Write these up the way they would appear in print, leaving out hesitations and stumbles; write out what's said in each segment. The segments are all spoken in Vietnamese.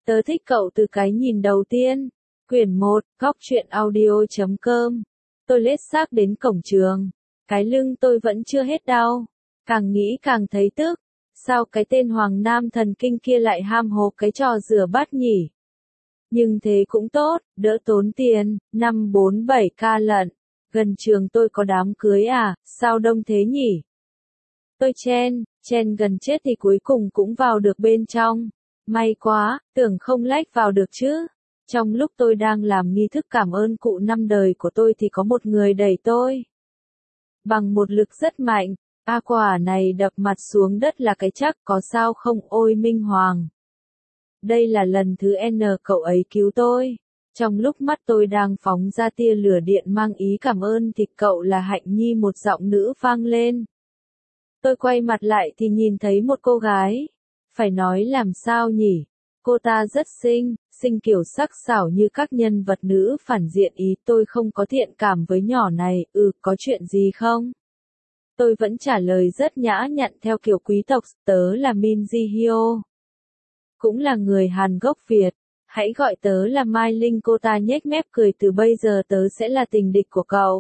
Tớ thích cậu từ cái nhìn đầu tiên. Quyển 1, góc truyện audio.com. Tôi lết xác đến cổng trường. Cái lưng tôi vẫn chưa hết đau. Càng nghĩ càng thấy tức. Sao cái tên Hoàng Nam thần kinh kia lại ham hố cái trò rửa bát nhỉ? Nhưng thế cũng tốt, đỡ tốn tiền, 547k lận. Gần trường tôi có đám cưới à, sao đông thế nhỉ? Tôi chen gần chết thì cuối cùng cũng vào được bên trong. May quá, tưởng không lách vào được chứ. Trong lúc tôi đang làm nghi thức cảm ơn cụ năm đời của tôi thì có một người đẩy tôi. Bằng một lực rất mạnh, quả này đập mặt xuống đất là cái chắc, có sao không ôi Minh Hoàng. Đây là lần thứ N cậu ấy cứu tôi. Trong lúc mắt tôi đang phóng ra tia lửa điện mang ý cảm ơn thì cậu là Hạnh Nhi, một giọng nữ vang lên. Tôi quay mặt lại thì nhìn thấy một cô gái. Phải nói làm sao nhỉ? Cô ta rất xinh kiểu sắc sảo như các nhân vật nữ phản diện ý. Tôi không có thiện cảm với nhỏ này, có chuyện gì không? Tôi vẫn trả lời rất nhã nhặn theo kiểu quý tộc, tớ là Min Ji Hyo. Cũng là người Hàn gốc Việt. Hãy gọi tớ là Mai Linh. Cô ta nhếch mép cười, từ bây giờ tớ sẽ là tình địch của cậu.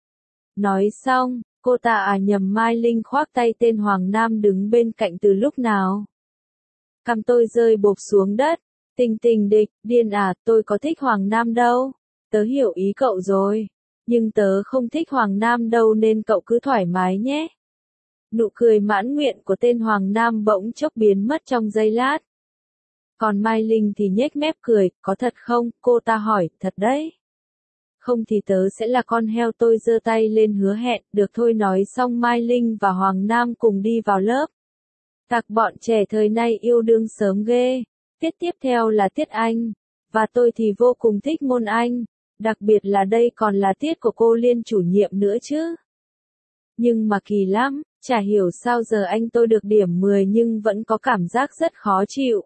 Nói xong, cô ta nhầm Mai Linh khoác tay tên Hoàng Nam đứng bên cạnh từ lúc nào. Cằm tôi rơi bộp xuống đất. Tình địch, điên à, tôi có thích Hoàng Nam đâu. Tớ hiểu ý cậu rồi. Nhưng tớ không thích Hoàng Nam đâu nên cậu cứ thoải mái nhé. Nụ cười mãn nguyện của tên Hoàng Nam bỗng chốc biến mất trong giây lát. Còn Mai Linh thì nhếch mép cười, có thật không? Cô ta hỏi, thật đấy. Không thì tớ sẽ là con heo. Tôi giơ tay lên hứa hẹn, được thôi. Nói xong Mai Linh và Hoàng Nam cùng đi vào lớp. Tặc bọn trẻ thời nay yêu đương sớm ghê. Tiết tiếp theo là tiết Anh. Và tôi thì vô cùng thích môn Anh. Đặc biệt là đây còn là tiết của cô Liên chủ nhiệm nữa chứ. Nhưng mà kỳ lắm, chả hiểu sao giờ Anh tôi được điểm 10 nhưng vẫn có cảm giác rất khó chịu.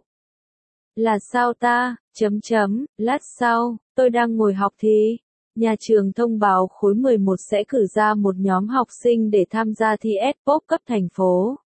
Là sao ta? Lát sau, tôi đang ngồi học thì nhà trường thông báo khối 11 sẽ cử ra một nhóm học sinh để tham gia thi S-pop cấp thành phố.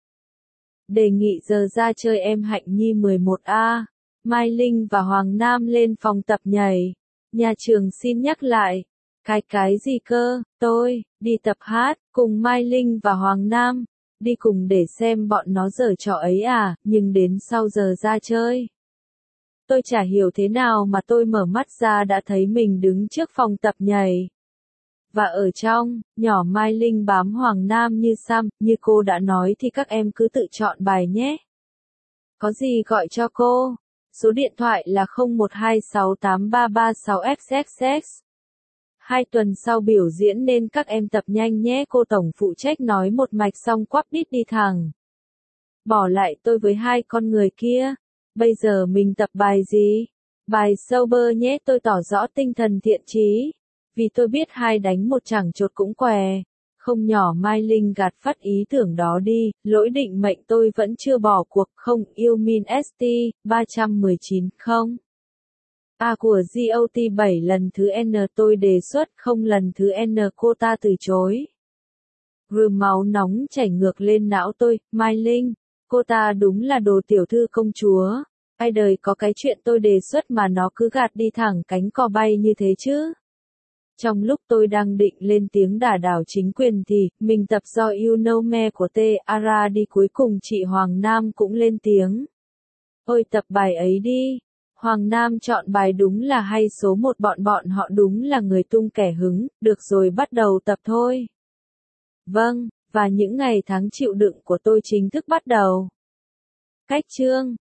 Đề nghị giờ ra chơi em Hạnh Nhi 11A, Mai Linh và Hoàng Nam lên phòng tập nhảy. Nhà trường xin nhắc lại. Cái gì cơ? Tôi đi tập hát cùng Mai Linh và Hoàng Nam. Đi cùng để xem bọn nó giở trò ấy à, nhưng đến sau giờ ra chơi. Tôi chả hiểu thế nào mà tôi mở mắt ra đã thấy mình đứng trước phòng tập nhảy. Và ở trong, nhỏ Mai Linh bám Hoàng Nam như Sam, như cô đã nói thì các em cứ tự chọn bài nhé. Có gì gọi cho cô. Số điện thoại là 01268336XXX. 2 tuần sau biểu diễn nên các em tập nhanh nhé. Cô tổng phụ trách nói một mạch xong quắp đít đi thẳng. Bỏ lại tôi với hai con người kia. Bây giờ mình tập bài gì? Bài sober nhé. Tôi tỏ rõ tinh thần thiện chí. Vì tôi biết hai đánh một chẳng chột cũng què. Không, nhỏ Mai Linh gạt phắt ý tưởng đó đi. Lỗi định mệnh tôi vẫn chưa bỏ cuộc. Không yêu Min ST 319 không. Của GOT 7 lần thứ N tôi đề xuất, không lần thứ N cô ta từ chối. Máu nóng chảy ngược lên não tôi. Mai Linh, cô ta đúng là đồ tiểu thư công chúa. Ai đời có cái chuyện tôi đề xuất mà nó cứ gạt đi thẳng cánh cò bay như thế chứ. Trong lúc tôi đang định lên tiếng đả đảo chính quyền thì, mình tập do You Know Me của T.A.R.A đi, cuối cùng chị Hoàng Nam cũng lên tiếng. Ôi tập bài ấy đi. Hoàng Nam chọn bài đúng là hay, số 1 bọn họ đúng là người tung kẻ hứng, được rồi bắt đầu tập thôi. Vâng, và những ngày tháng chịu đựng của tôi chính thức bắt đầu. Cách chương